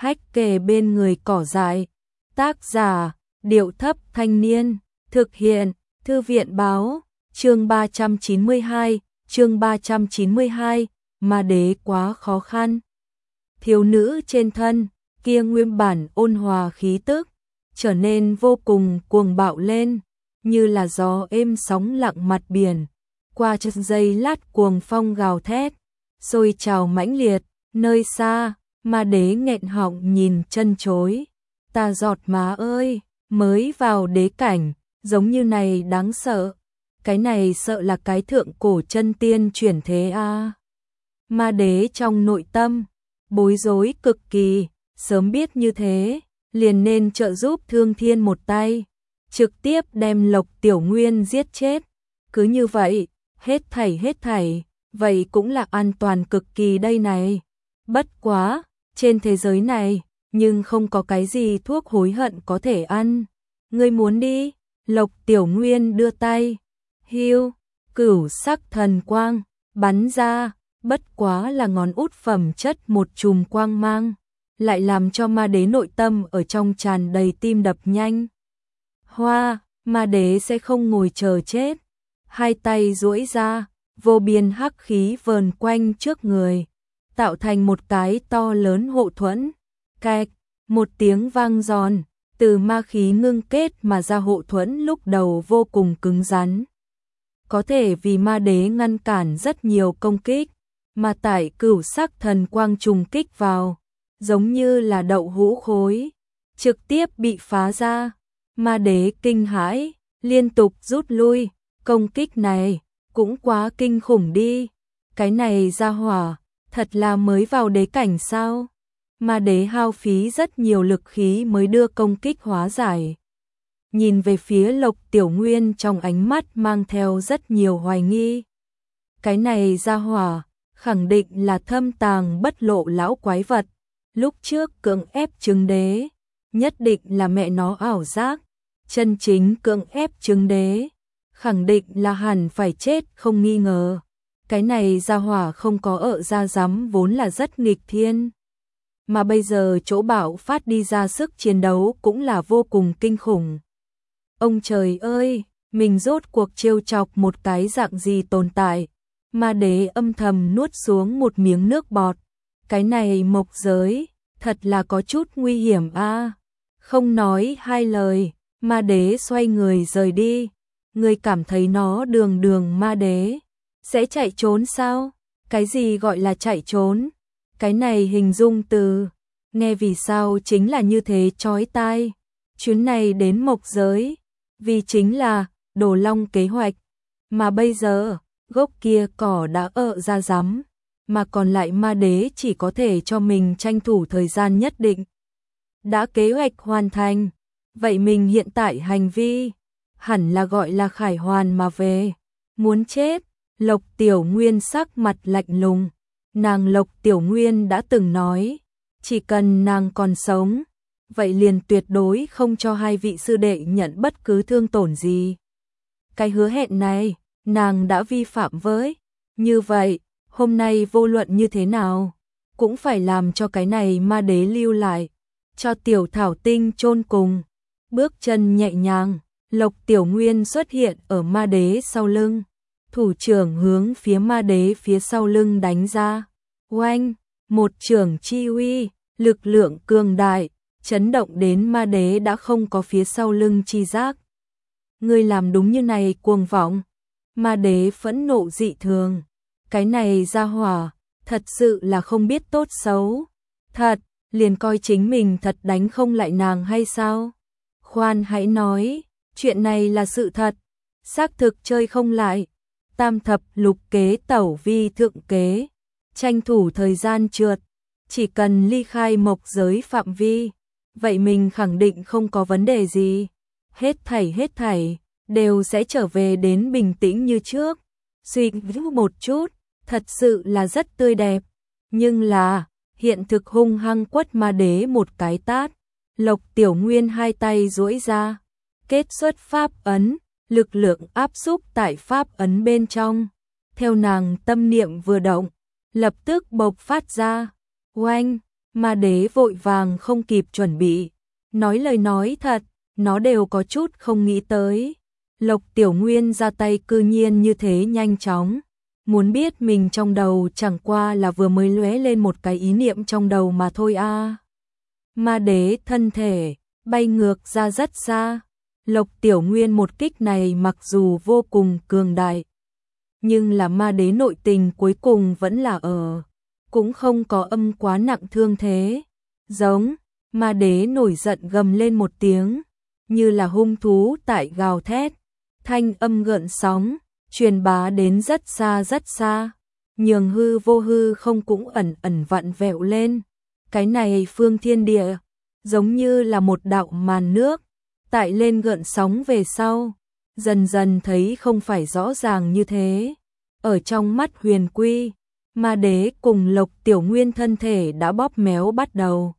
hách kề bên người cỏ dại. Tác giả, Điệu Thấp Thanh Niên, thực hiện, Thư viện Báo, chương 392, Ma đế quá khó khăn. Thiếu nữ trên thân, kia nguyên bản ôn hòa khí tức, trở nên vô cùng cuồng bạo lên, như là gió êm sóng lặng mặt biển. Qua chừng giây lát cuồng phong gào thét, sôi trào mãnh liệt, nơi xa, ma đế nghẹn họng nhìn chân chối. Ta giọt má ơi, mới vào đế cảnh, giống như này đáng sợ. Cái này sợ là cái thượng cổ chân tiên chuyển thế a. Ma đế trong nội tâm, bối rối cực kỳ, sớm biết như thế, liền nên trợ giúp Thương Thiên một tay, trực tiếp đem Lộc Tiểu Nguyên giết chết. Cứ như vậy, hết thảy, vậy cũng là an toàn cực kỳ đây này. Bất quá, trên thế giới này, nhưng không có cái gì thuốc hối hận có thể ăn. Ngươi muốn đi? Lộc Tiểu Nguyên đưa tay, hiu, cửu sắc thần quang, bắn ra, bất quá là ngón út phẩm chất một chùm quang mang, lại làm cho ma đế nội tâm ở trong tràn đầy tim đập nhanh. Hoa, ma đế sẽ không ngồi chờ chết, hai tay duỗi ra, vô biên hắc khí vờn quanh trước người, tạo thành một cái to lớn hộ thuẫn. Cạch, một tiếng vang giòn, từ ma khí ngưng kết mà ra hộ thuẫn lúc đầu vô cùng cứng rắn. Có thể vì ma đế ngăn cản rất nhiều công kích, mà tại cửu sắc thần quang trùng kích vào, giống như là đậu hũ khối, trực tiếp bị phá ra. Ma đế kinh hãi, liên tục rút lui, công kích này cũng quá kinh khủng đi. Cái này ra hỏa, thật là mới vào đế cảnh sao? Ma đế hao phí rất nhiều lực khí mới đưa công kích hóa giải. Nhìn về phía Lộc Tiểu Nguyên trong ánh mắt mang theo rất nhiều hoài nghi. Cái này ra hỏa, khẳng định là thâm tàng bất lộ lão quái vật. Lúc trước cưỡng ép chứng đế, nhất định là mẹ nó ảo giác. Chân chính cưỡng ép chứng đế, khẳng định là hẳn phải chết không nghi ngờ. Cái này ra hỏa không có ở ra dám vốn là rất nghịch thiên. Mà bây giờ chỗ bạo phát đi ra sức chiến đấu cũng là vô cùng kinh khủng. Ông trời ơi, mình rốt cuộc trêu chọc một cái dạng gì tồn tại. Ma đế âm thầm nuốt xuống một miếng nước bọt. Cái này mộc giới, thật là có chút nguy hiểm a. Không nói hai lời, ma đế xoay người rời đi. Người cảm thấy nó đường ma đế sẽ chạy trốn sao? Cái gì gọi là chạy trốn? Cái này hình dung từ, nghe vì sao chính là như thế chói tai. Chuyến này đến mộc giới, vì chính là Đồ Long kế hoạch. Mà bây giờ, gốc kia cỏ đã ợ ra rắm, mà còn lại ma đế chỉ có thể cho mình tranh thủ thời gian nhất định. Đã kế hoạch hoàn thành, vậy mình hiện tại hành vi, hẳn là gọi là khải hoàn mà về. Muốn chết, Lộc Tiểu Nguyên sắc mặt lạnh lùng. Nàng Lộc Tiểu Nguyên đã từng nói, chỉ cần nàng còn sống, vậy liền tuyệt đối không cho hai vị sư đệ nhận bất cứ thương tổn gì. Cái hứa hẹn này, nàng đã vi phạm với. Như vậy, hôm nay vô luận như thế nào, cũng phải làm cho cái này ma đế lưu lại, cho Tiểu Thảo Tinh chôn cùng. Bước chân nhẹ nhàng, Lộc Tiểu Nguyên xuất hiện ở ma đế sau lưng. Thủ trưởng hướng phía ma đế phía sau lưng đánh ra. Oanh, một trưởng chi uy, lực lượng cường đại, chấn động đến ma đế đã không có phía sau lưng chi giác. Ngươi làm đúng như này cuồng vọng. Ma đế phẫn nộ dị thường. Cái này ra hỏa, thật sự là không biết tốt xấu. Thật, liền coi chính mình thật đánh không lại nàng hay sao? Khoan hãy nói, chuyện này là sự thật. Xác thực chơi không lại. Tam thập lục kế tẩu vi thượng kế. Tranh thủ thời gian trượt. Chỉ cần ly khai mộc giới phạm vi, vậy mình khẳng định không có vấn đề gì. Hết thảy, đều sẽ trở về đến bình tĩnh như trước. Suy nghĩ một chút, thật sự là rất tươi đẹp. Nhưng là, hiện thực hung hăng quất ma đế một cái tát. Lộc Tiểu Nguyên hai tay duỗi ra, kết xuất pháp ấn, lực lượng áp xúc tại pháp ấn bên trong. Theo nàng tâm niệm vừa động, lập tức bộc phát ra. Oanh, Ma đế vội vàng không kịp chuẩn bị, nói lời nói thật, nó đều có chút không nghĩ tới. Lộc Tiểu Nguyên ra tay cư nhiên như thế nhanh chóng, muốn biết mình trong đầu chẳng qua là vừa mới lóe lên một cái ý niệm trong đầu mà thôi a. Ma đế thân thể bay ngược ra rất xa. Lộc Tiểu Nguyên một kích này mặc dù vô cùng cường đại, nhưng là ma đế nội tình cuối cùng vẫn là ở, cũng không có âm quá nặng thương thế. Giống, ma đế nổi giận gầm lên một tiếng, như là hung thú tại gào thét, thanh âm gợn sóng, truyền bá đến rất xa, nhường hư vô hư không cũng ẩn ẩn vặn vẹo lên. Cái này phương thiên địa, giống như là một đạo màn nước, tại lên gợn sóng về sau, dần dần thấy không phải rõ ràng như thế. Ở trong mắt Huyền Quy, ma đế cùng Lộc Tiểu Nguyên thân thể đã bóp méo bắt đầu.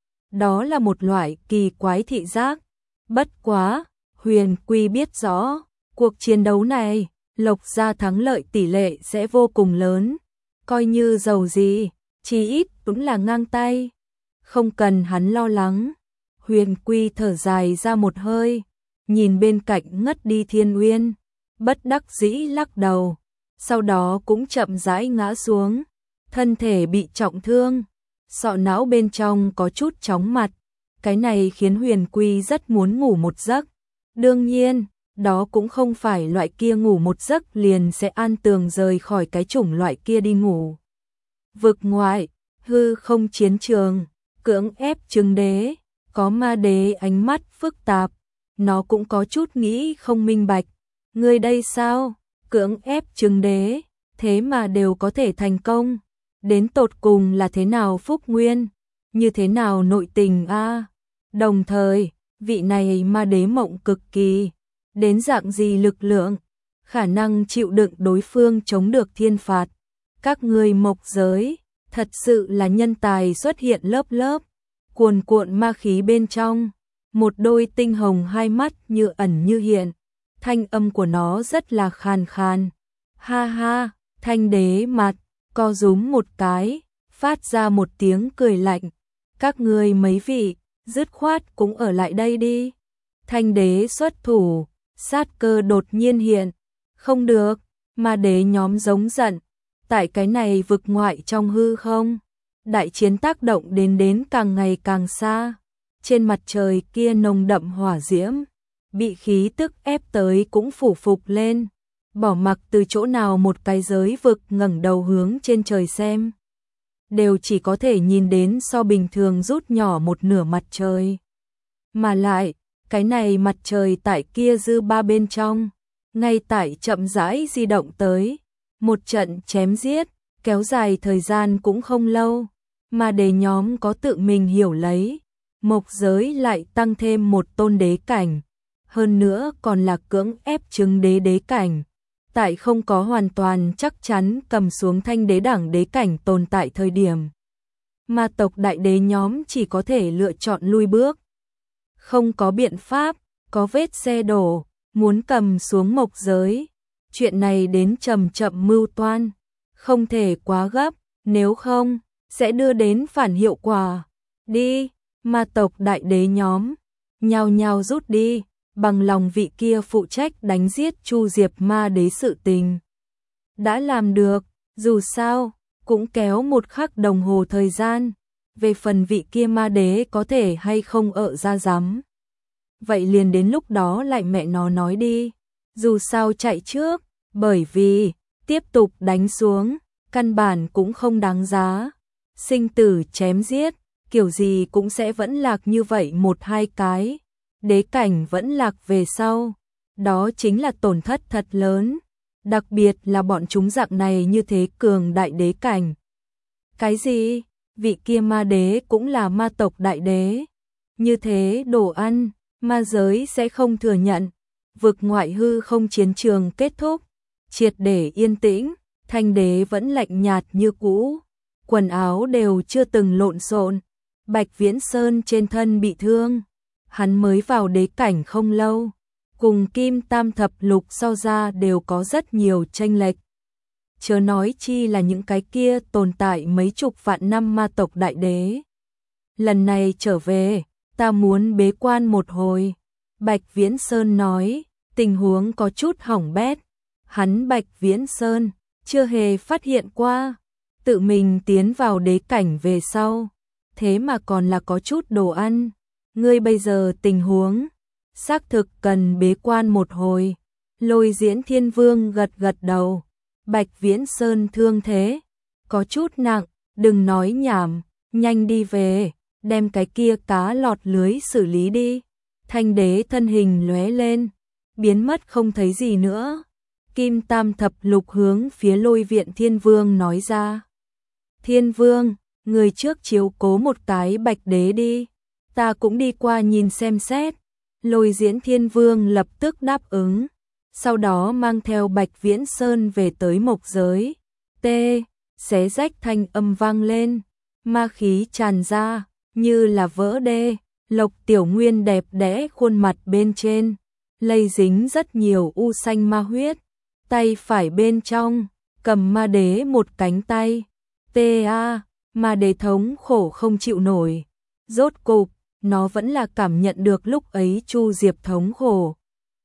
Đó là một loại kỳ quái thị giác. Bất quá, Huyền Quy biết rõ, cuộc chiến đấu này, Lộc gia thắng lợi tỷ lệ sẽ vô cùng lớn. Coi như giàu gì, chí ít cũng là ngang tay. Không cần hắn lo lắng. Huyền Quy thở dài ra một hơi, nhìn bên cạnh ngất đi Thiên Uyên, bất đắc dĩ lắc đầu, sau đó cũng chậm rãi ngã xuống, thân thể bị trọng thương, sọ não bên trong có chút chóng mặt, cái này khiến Huyền Quy rất muốn ngủ một giấc. Đương nhiên, đó cũng không phải loại kia ngủ một giấc liền sẽ an tường rời khỏi cái chủng loại kia đi ngủ. Vực ngoại, hư không chiến trường, cưỡng ép Trừng Đế, có ma đế ánh mắt phức tạp, nó cũng có chút nghĩ không minh bạch. Ngươi đây sao? Cưỡng ép Trừng Đế, thế mà đều có thể thành công. Đến tột cùng là thế nào phúc nguyên? Như thế nào nội tình a? Đồng thời, vị này ma đế mộng cực kỳ, đến dạng gì lực lượng, khả năng chịu đựng đối phương chống được thiên phạt. Các ngươi mộc giới, thật sự là nhân tài xuất hiện lớp lớp, cuồn cuộn ma khí bên trong, một đôi tinh hồng hai mắt như ẩn như hiện, thanh âm của nó rất là khàn khàn. Ha ha, Thanh đế mặt, co rúm một cái, phát ra một tiếng cười lạnh. Các ngươi mấy vị, dứt khoát cũng ở lại đây đi. Thanh đế xuất thủ, sát cơ đột nhiên hiện. Không được, ma đế nhóm giống giận. Tại cái này vực ngoại trong hư không, đại chiến tác động đến càng ngày càng xa. Trên mặt trời kia nồng đậm hỏa diễm, bị khí tức ép tới cũng phủ phục lên. Bỏ mặc từ chỗ nào một cái giới vực ngẩng đầu hướng trên trời xem, đều chỉ có thể nhìn đến so bình thường rút nhỏ một nửa mặt trời. Mà lại, cái này mặt trời tại kia dư ba bên trong, ngay tại chậm rãi di động tới. Một trận chém giết, kéo dài thời gian cũng không lâu, mà để nhóm có tự mình hiểu lấy. Mộc giới lại tăng thêm một tôn đế cảnh, hơn nữa còn là cưỡng ép chứng đế đế cảnh. Tại không có hoàn toàn chắc chắn cầm xuống thanh đế đẳng đế cảnh tồn tại thời điểm, ma tộc đại đế nhóm chỉ có thể lựa chọn lui bước. Không có biện pháp, có vết xe đổ, muốn cầm xuống mộc giới. Chuyện này đến chậm chậm mưu toan, không thể quá gấp, nếu không, sẽ đưa đến phản hiệu quả. Đi, ma tộc đại đế nhóm, nhao nhao rút đi, bằng lòng vị kia phụ trách đánh giết Chu Diệp ma đế sự tình. Đã làm được, dù sao, cũng kéo một khắc đồng hồ thời gian, về phần vị kia ma đế có thể hay không ở ra dám. Vậy liền đến lúc đó lại mẹ nó nói đi, dù sao chạy trước, bởi vì, tiếp tục đánh xuống, căn bản cũng không đáng giá. Sinh tử chém giết, kiểu gì cũng sẽ vẫn lạc như vậy một hai cái. Đế cảnh vẫn lạc về sau, đó chính là tổn thất thật lớn, đặc biệt là bọn chúng dạng này như thế cường đại đế cảnh. Cái gì? Vị kia ma đế cũng là ma tộc đại đế. Như thế đồ ăn, ma giới sẽ không thừa nhận. Vực ngoại hư không chiến trường kết thúc, triệt để yên tĩnh, thanh đế vẫn lạnh nhạt như cũ, quần áo đều chưa từng lộn xộn. Bạch Viễn Sơn trên thân bị thương, hắn mới vào đế cảnh không lâu, cùng Kim Tam Thập Lục so ra đều có rất nhiều chênh lệch. Chớ nói chi là những cái kia tồn tại mấy chục vạn năm ma tộc đại đế. lần này trở về, ta muốn bế quan một hồi. Bạch Viễn Sơn nói, tình huống có chút hỏng bét. Hắn Bạch Viễn Sơn chưa hề phát hiện qua, tự mình tiến vào đế cảnh về sau, thế mà còn là có chút đồ ăn. Ngươi bây giờ tình huống, xác thực cần bế quan một hồi. Lôi Diễn Thiên Vương gật gật đầu. Bạch Viễn Sơn thương thế có chút nặng, đừng nói nhảm, nhanh đi về, đem cái kia cá lọt lưới xử lý đi. Thanh đế thân hình lóe lên, biến mất không thấy gì nữa. Kim Tam Thập Lục hướng phía Lôi Viện Thiên Vương nói ra. Thiên Vương, người trước chiếu cố một cái Bạch đế đi, ta cũng đi qua nhìn xem xét. Lôi Diễn Thiên Vương lập tức đáp ứng, sau đó mang theo Bạch Viễn Sơn về tới mộc giới. Xé rách thanh âm vang lên, ma khí tràn ra, như là vỡ đê. Lộc Tiểu Nguyên đẹp đẽ khuôn mặt bên trên, lây dính rất nhiều u xanh ma huyết. Tay phải bên trong, cầm ma đế một cánh tay. Ma đế thống khổ không chịu nổi. Rốt cục, nó vẫn là cảm nhận được lúc ấy Chu Diệp thống khổ.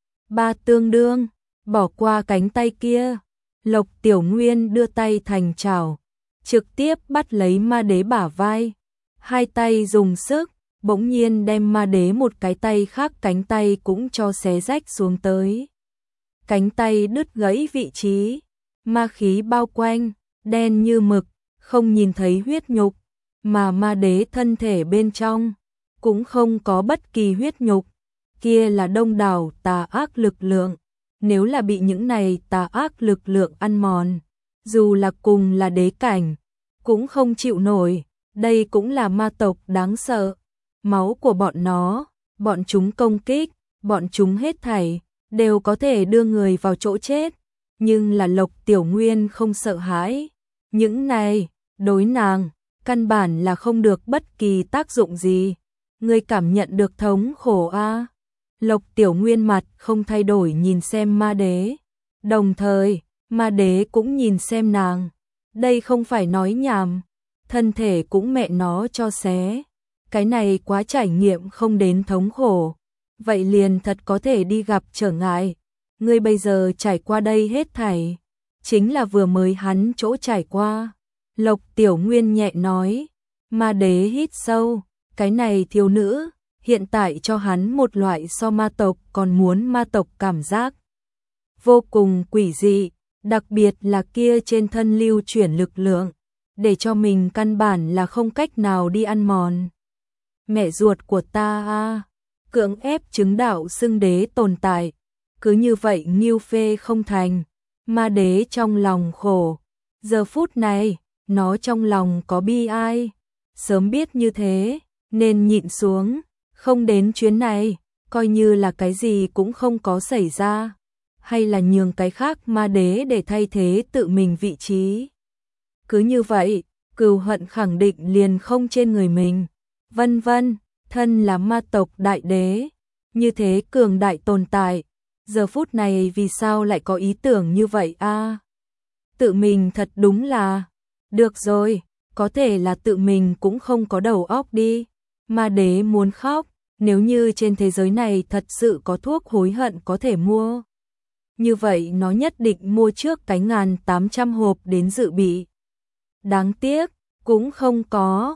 Ba tương đương, bỏ qua cánh tay kia. Lộc Tiểu Nguyên đưa tay thành chảo, trực tiếp bắt lấy ma đế bả vai. Hai tay dùng sức, bỗng nhiên đem ma đế một cái tay khác cánh tay cũng cho xé rách xuống tới. Cánh tay đứt gãy vị trí, ma khí bao quanh, đen như mực, không nhìn thấy huyết nhục, mà ma đế thân thể bên trong cũng không có bất kỳ huyết nhục, kia là đông đảo tà ác lực lượng. Nếu là bị những này tà ác lực lượng ăn mòn, dù là cùng là đế cảnh, cũng không chịu nổi. Đây cũng là ma tộc đáng sợ. Máu của bọn nó, bọn chúng công kích, bọn chúng hết thảy đều có thể đưa người vào chỗ chết. Nhưng là Lộc Tiểu Nguyên không sợ hãi. Những này, đối nàng, căn bản là không được bất kỳ tác dụng gì. Ngươi cảm nhận được thống khổ a? Lộc Tiểu Nguyên mặt không thay đổi nhìn xem ma đế. Đồng thời, ma đế cũng nhìn xem nàng. Đây không phải nói nhảm, thân thể cũng mẹ nó cho xé. Cái này quá trải nghiệm không đến thống khổ. Vậy liền thật có thể đi gặp trở ngại. Ngươi bây giờ trải qua đây hết thảy, chính là vừa mới hắn chỗ trải qua. Lộc Tiểu Nguyên nhẹ nói. Ma đế hít sâu. Cái này thiếu nữ hiện tại cho hắn một loại so ma tộc còn muốn ma tộc cảm giác. Vô cùng quỷ dị, đặc biệt là kia trên thân lưu chuyển lực lượng, để cho mình căn bản là không cách nào đi ăn mòn. Mẹ ruột của ta a, cưỡng ép chứng đạo xưng đế tồn tại, cứ như vậy nghiêu phê không thành. Ma đế trong lòng khổ, giờ phút này, nó trong lòng có bi ai. Sớm biết như thế, nên nhịn xuống, không đến chuyến này, coi như là cái gì cũng không có xảy ra. Hay là nhường cái khác ma đế để thay thế tự mình vị trí. Cứ như vậy, cừu hận khẳng định liền không trên người mình. Vân vân, thân là ma tộc đại đế, như thế cường đại tồn tại, giờ phút này vì sao lại có ý tưởng như vậy a? Tự mình thật đúng là, được rồi, có thể là tự mình cũng không có đầu óc đi. Ma đế muốn khóc, nếu như trên thế giới này thật sự có thuốc hối hận có thể mua. Như vậy nó nhất định mua trước cái 1800 hộp đến dự bị. Đáng tiếc, cũng không có.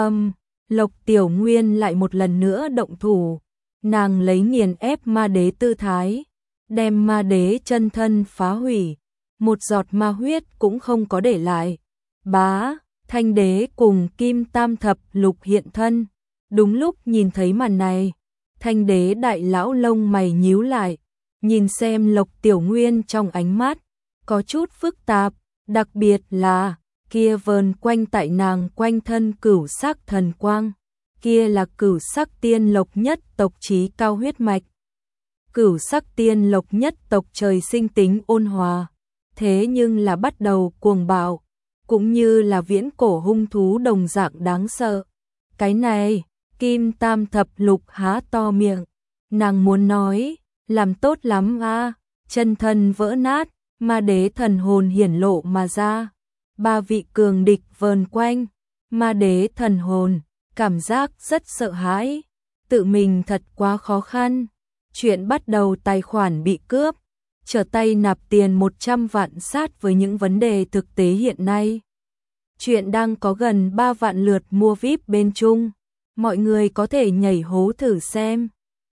Lộc Tiểu Nguyên lại một lần nữa động thủ. Nàng lấy nghiền ép ma đế tư thái, đem ma đế chân thân phá hủy. Một giọt ma huyết cũng không có để lại. Bá, Thanh đế cùng Kim Tam Thập Lục hiện thân. Đúng lúc nhìn thấy màn này, Thanh đế đại lão lông mày nhíu lại, nhìn xem Lộc Tiểu Nguyên trong ánh mắt, có chút phức tạp, đặc biệt là kia vờn quanh tại nàng quanh thân cửu sắc thần quang, kia là cửu sắc tiên lộc nhất tộc trí cao huyết mạch. Cửu sắc tiên lộc nhất tộc trời sinh tính ôn hòa, thế nhưng là bắt đầu cuồng bạo, cũng như là viễn cổ hung thú đồng dạng đáng sợ. Cái này, Kim Tam Thập Lục há to miệng, nàng muốn nói, làm tốt lắm a, chân thân vỡ nát, ma đế thần hồn hiển lộ mà ra. Ba vị cường địch vờn quanh, ma đế thần hồn, cảm giác rất sợ hãi, tự mình thật quá khó khăn. Chuyện bắt đầu tài khoản bị cướp, trở tay nạp tiền 100 vạn sát với những vấn đề thực tế hiện nay. Chuyện đang có gần 3 vạn lượt mua VIP bên Trung, mọi người có thể nhảy hố thử xem.